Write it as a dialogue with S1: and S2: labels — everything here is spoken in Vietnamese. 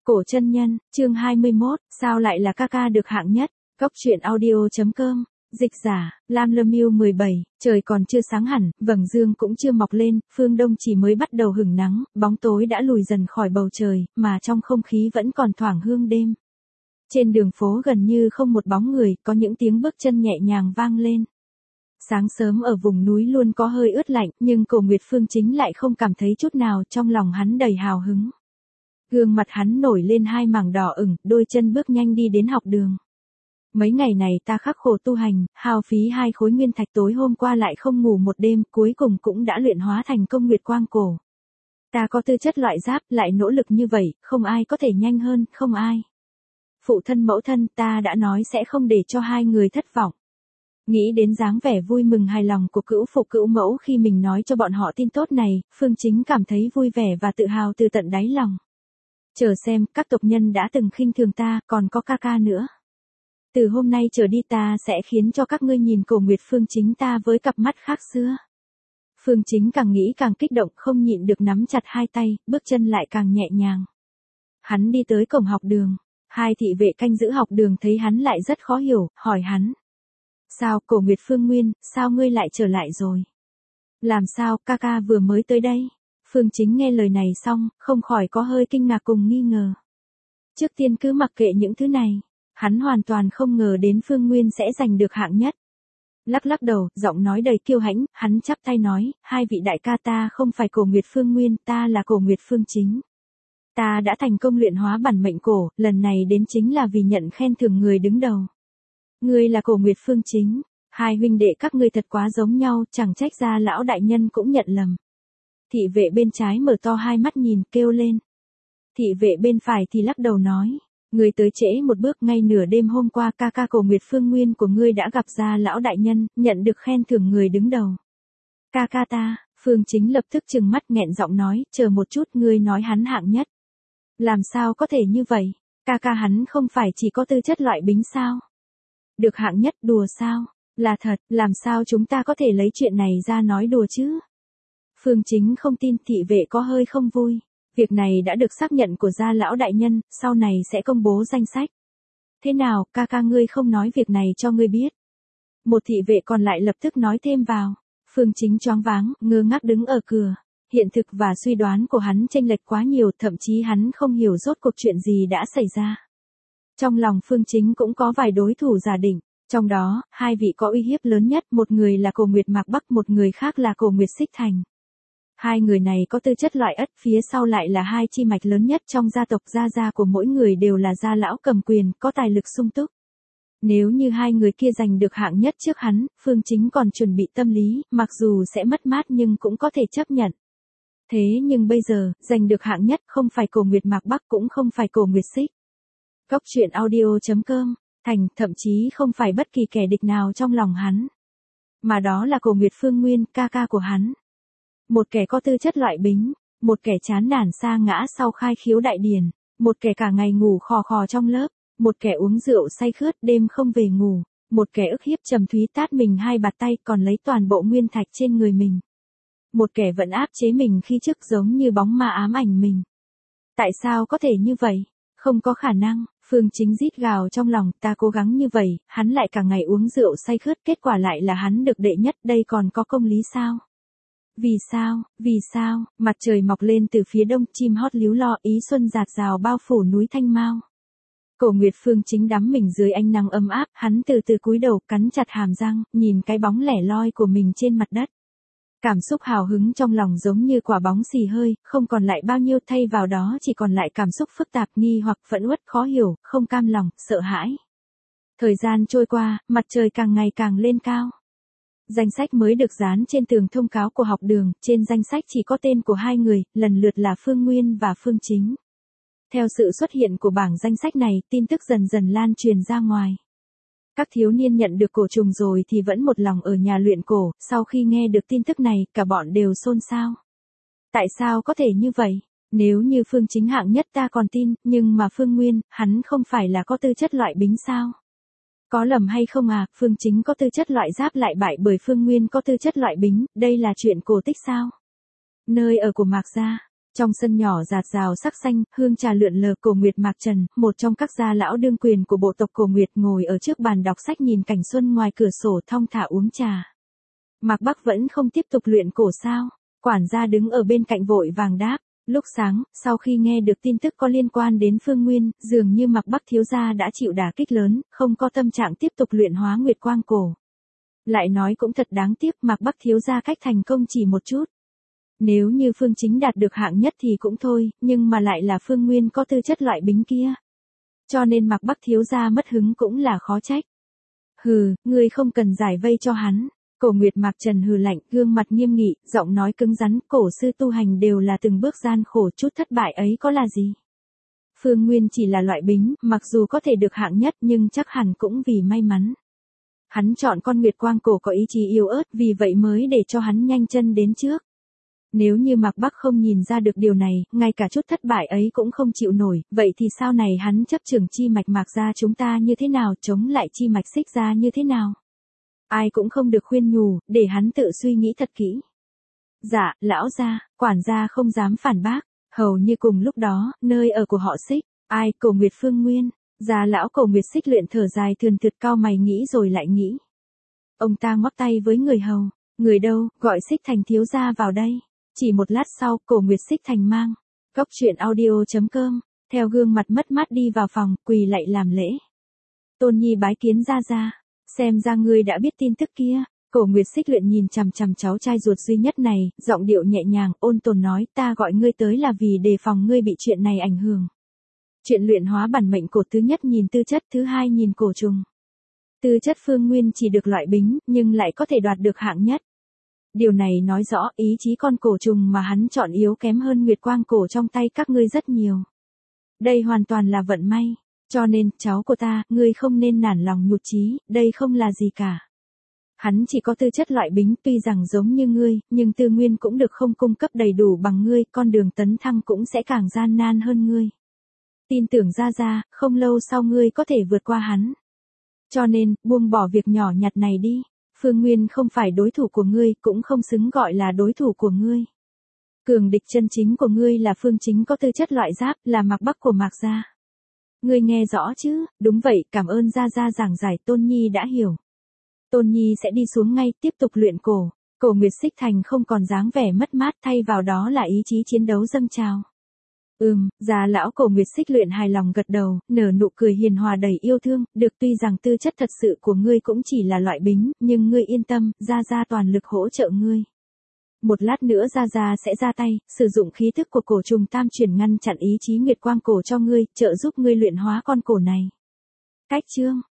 S1: Cổ chân nhân, chương 21, sao lại là ca ca được hạng nhất? Góc truyện audio.com, dịch giả, Lam Lâm Yêu 17, trời còn chưa sáng hẳn, vầng dương cũng chưa mọc lên, phương đông chỉ mới bắt đầu hửng nắng, bóng tối đã lùi dần khỏi bầu trời, mà trong không khí vẫn còn thoảng hương đêm. Trên đường phố gần như không một bóng người, có những tiếng bước chân nhẹ nhàng vang lên. Sáng sớm ở vùng núi luôn có hơi ướt lạnh, nhưng Cổ Nguyệt Phương Chính lại không cảm thấy chút nào, trong lòng hắn đầy hào hứng. Gương mặt hắn nổi lên hai mảng đỏ ửng, đôi chân bước nhanh đi đến học đường. Mấy ngày này ta khắc khổ tu hành, hao phí 2 khối nguyên thạch, tối hôm qua lại không ngủ một đêm, cuối cùng cũng đã luyện hóa thành công nguyệt quang cổ. Ta có tư chất loại giáp, lại nỗ lực như vậy, không ai có thể nhanh hơn, không ai. Phụ thân mẫu thân, ta đã nói sẽ không để cho hai người thất vọng. Nghĩ đến dáng vẻ vui mừng hài lòng của cữu phụ cữu mẫu khi mình nói cho bọn họ tin tốt này, Phương Chính cảm thấy vui vẻ và tự hào từ tận đáy lòng. Chờ xem, các tộc nhân đã từng khinh thường ta, còn có ca ca nữa. Từ hôm nay trở đi ta sẽ khiến cho các ngươi nhìn Cổ Nguyệt Phương Chính ta với cặp mắt khác xưa. Phương Chính càng nghĩ càng kích động, không nhịn được nắm chặt hai tay, bước chân lại càng nhẹ nhàng. Hắn đi tới cổng học đường. Hai thị vệ canh giữ học đường thấy hắn lại rất khó hiểu, hỏi hắn. Sao, Cổ Nguyệt Phương Nguyên, sao ngươi lại trở lại rồi? Làm sao, ca ca vừa mới tới đây? Phương Chính nghe lời này xong, không khỏi có hơi kinh ngạc cùng nghi ngờ. Trước tiên cứ mặc kệ những thứ này, hắn hoàn toàn không ngờ đến Phương Nguyên sẽ giành được hạng nhất. Lắc lắc đầu, giọng nói đầy kiêu hãnh, hắn chắp tay nói, hai vị đại ca, ta không phải Cổ Nguyệt Phương Nguyên, ta là Cổ Nguyệt Phương Chính. Ta đã thành công luyện hóa bản mệnh cổ, lần này đến chính là vì nhận khen thưởng người đứng đầu. Ngươi là Cổ Nguyệt Phương Chính, hai huynh đệ các ngươi thật quá giống nhau, chẳng trách ra lão đại nhân cũng nhận lầm. Thị vệ bên trái mở to hai mắt nhìn, kêu lên. Thị vệ bên phải thì lắc đầu nói, ngươi tới trễ một bước, ngay nửa đêm hôm qua ca ca Cổ Nguyệt Phương Nguyên của ngươi đã gặp ra lão đại nhân, nhận được khen thưởng người đứng đầu. Ca ca ta, Phương Chính lập tức trừng mắt nghẹn giọng nói, chờ một chút, ngươi nói hắn hạng nhất. Làm sao có thể như vậy, ca ca hắn không phải chỉ có tư chất loại bính sao? Được hạng nhất, đùa sao? Là thật, làm sao chúng ta có thể lấy chuyện này ra nói đùa chứ? Phương Chính không tin, thị vệ có hơi không vui. Việc này đã được xác nhận của gia lão đại nhân, sau này sẽ công bố danh sách. Thế nào, ca ca ngươi không nói việc này cho ngươi biết? Một thị vệ còn lại lập tức nói thêm vào. Phương Chính choáng váng, ngơ ngác đứng ở cửa. Hiện thực và suy đoán của hắn chênh lệch quá nhiều, thậm chí hắn không hiểu rốt cuộc chuyện gì đã xảy ra. Trong lòng Phương Chính cũng có vài đối thủ giả định, trong đó, hai vị có uy hiếp lớn nhất, một người là Cổ Nguyệt Mạc Bắc, một người khác là Cổ Nguyệt Xích Thành. Hai người này có tư chất loại Ất, phía sau lại là hai chi mạch lớn nhất trong gia tộc, gia của mỗi người đều là gia lão cầm quyền, có tài lực sung túc. Nếu như hai người kia giành được hạng nhất trước hắn, Phương Chính còn chuẩn bị tâm lý, mặc dù sẽ mất mát nhưng cũng có thể chấp nhận. Thế nhưng bây giờ, giành được hạng nhất không phải Cổ Nguyệt Mạc Bắc, cũng không phải Cổ Nguyệt Xích. Góc truyện audio.com, thành, thậm chí không phải bất kỳ kẻ địch nào trong lòng hắn. Mà đó là Cổ Nguyệt Phương Nguyên, ca ca của hắn. Một kẻ có tư chất loại bính, một kẻ chán nản sa ngã sau khai khiếu đại điển, một kẻ cả ngày ngủ khò khò trong lớp, một kẻ uống rượu say khướt đêm không về ngủ, một kẻ ức hiếp Trầm Thúy tát mình hai bạt tay còn lấy toàn bộ nguyên thạch trên người mình. Một kẻ vẫn áp chế mình khi trước giống như bóng ma ám ảnh mình. Tại sao có thể như vậy? Không có khả năng, Phương Chính rít gào trong lòng, ta cố gắng như vậy, hắn lại cả ngày uống rượu say khướt, kết quả lại là hắn được đệ nhất, đây còn có công lý sao? Vì sao, mặt trời mọc lên từ phía đông, chim hót líu lo, ý xuân rạt rào bao phủ núi Thanh Mao. Cổ Nguyệt Phương Chính đắm mình dưới ánh nắng ấm áp, hắn từ từ cúi đầu, cắn chặt hàm răng, nhìn cái bóng lẻ loi của mình trên mặt đất. Cảm xúc hào hứng trong lòng giống như quả bóng xì hơi, không còn lại bao nhiêu, thay vào đó chỉ còn lại cảm xúc phức tạp, nghi hoặc, phẫn uất, khó hiểu, không cam lòng, sợ hãi. Thời gian trôi qua, mặt trời càng ngày càng lên cao. Danh sách mới được dán trên tường thông cáo của học đường, trên danh sách chỉ có tên của hai người, lần lượt là Phương Nguyên và Phương Chính. Theo sự xuất hiện của bảng danh sách này, tin tức dần dần lan truyền ra ngoài. Các thiếu niên nhận được cổ trùng rồi thì vẫn một lòng ở nhà luyện cổ, sau khi nghe được tin tức này, cả bọn đều xôn xao. Tại sao có thể như vậy? Nếu như Phương Chính hạng nhất ta còn tin, nhưng mà Phương Nguyên, hắn không phải là có tư chất loại bính sao? Có lầm hay không à, Phương Chính có tư chất loại giáp lại bại bởi Phương Nguyên có tư chất loại bính, đây là chuyện cổ tích sao? Nơi ở của Mạc gia. Trong sân nhỏ rạt rào sắc xanh, hương trà lượn lờ. Cổ Nguyệt Mạc Trần, một trong các gia lão đương quyền của bộ tộc Cổ Nguyệt, ngồi ở trước bàn đọc sách nhìn cảnh xuân ngoài cửa sổ thong thả uống trà. Mạc Bắc vẫn không tiếp tục luyện cổ sao? Quản gia đứng ở bên cạnh vội vàng đáp. Lúc sáng, sau khi nghe được tin tức có liên quan đến Phương Nguyên, dường như Mạc Bắc thiếu gia đã chịu đả kích lớn, không có tâm trạng tiếp tục luyện hóa Nguyệt Quang cổ. Lại nói cũng thật đáng tiếc, Mạc Bắc thiếu gia cách thành công chỉ một chút. Nếu như Phương Chính đạt được hạng nhất thì cũng thôi, nhưng mà lại là Phương Nguyên có tư chất loại bính kia. Cho nên Mạc Bắc thiếu gia mất hứng cũng là khó trách. Hừ, ngươi không cần giải vây cho hắn. Cổ Nguyệt Mạc Trần hừ lạnh, gương mặt nghiêm nghị, giọng nói cứng rắn, cổ sư tu hành đều là từng bước gian khổ, chút thất bại ấy có là gì. Phương Nguyên chỉ là loại bính, mặc dù có thể được hạng nhất nhưng chắc hẳn cũng vì may mắn. Hắn chọn con Nguyệt Quang cổ có ý chí yếu ớt, vì vậy mới để cho hắn nhanh chân đến trước. Nếu như Mạc Bắc không nhìn ra được điều này, ngay cả chút thất bại ấy cũng không chịu nổi, vậy thì sau này hắn chấp trưởng chi mạch Mạc gia chúng ta như thế nào, chống lại chi mạch Xích gia như thế nào? Ai cũng không được khuyên nhủ, để hắn tự suy nghĩ thật kỹ. Dạ, lão gia, quản gia không dám phản bác. Hầu như cùng lúc đó, nơi ở của họ Xích, ai, Cổ Nguyệt Phương Nguyên, gia lão Cổ Nguyệt Xích luyện thở dài thườn thượt, cao mày nghĩ rồi lại nghĩ. Ông ta ngoắc tay với người hầu, người đâu, gọi Xích Thành thiếu gia vào đây. Chỉ một lát sau, Cổ Nguyệt Xích Thành mang cốc truyện audio.com, theo gương mặt mất mát đi vào phòng, quỳ lạy làm lễ. Tôn Nhi bái kiến gia gia. Xem ra ngươi đã biết tin tức kia. Cổ Nguyệt Xích Luyện nhìn chằm chằm cháu trai ruột duy nhất này, giọng điệu nhẹ nhàng, ôn tồn nói, ta gọi ngươi tới là vì đề phòng ngươi bị chuyện này ảnh hưởng. Chuyện luyện hóa bản mệnh cổ, thứ nhất nhìn tư chất, thứ hai nhìn cổ trùng. Tư chất Phương Nguyên chỉ được loại bính, nhưng lại có thể đoạt được hạng nhất. Điều này nói rõ ý chí con cổ trùng mà hắn chọn yếu kém hơn Nguyệt Quang cổ trong tay các ngươi rất nhiều. Đây hoàn toàn là vận may. Cho nên, cháu của ta, ngươi không nên nản lòng nhụt chí, đây không là gì cả. Hắn chỉ có tư chất loại bính, tuy rằng giống như ngươi, nhưng tư nguyên cũng được không cung cấp đầy đủ bằng ngươi, con đường tấn thăng cũng sẽ càng gian nan hơn ngươi. Tin tưởng gia gia, không lâu sau ngươi có thể vượt qua hắn. Cho nên, buông bỏ việc nhỏ nhặt này đi. Phương Nguyên không phải đối thủ của ngươi, cũng không xứng gọi là đối thủ của ngươi. Cường địch chân chính của ngươi là Phương Chính có tư chất loại giáp, là Mạc Bắc của Mạc gia. Ngươi nghe rõ chứ? Đúng vậy, cảm ơn gia gia giảng giải, Tôn Nhi đã hiểu. Tôn Nhi sẽ đi xuống ngay, tiếp tục luyện cổ. Cổ Nguyệt Xích Thành không còn dáng vẻ mất mát, thay vào đó là ý chí chiến đấu dâng trào. Già lão Cổ Nguyệt Xích Luyện hài lòng gật đầu, nở nụ cười hiền hòa đầy yêu thương, được, tuy rằng tư chất thật sự của ngươi cũng chỉ là loại bính, nhưng ngươi yên tâm, gia gia toàn lực hỗ trợ ngươi. Một lát nữa gia gia sẽ ra tay, sử dụng khí thức của cổ trùng tam chuyển ngăn chặn ý chí Nguyệt Quang cổ cho ngươi, trợ giúp ngươi luyện hóa con cổ này. Cách chương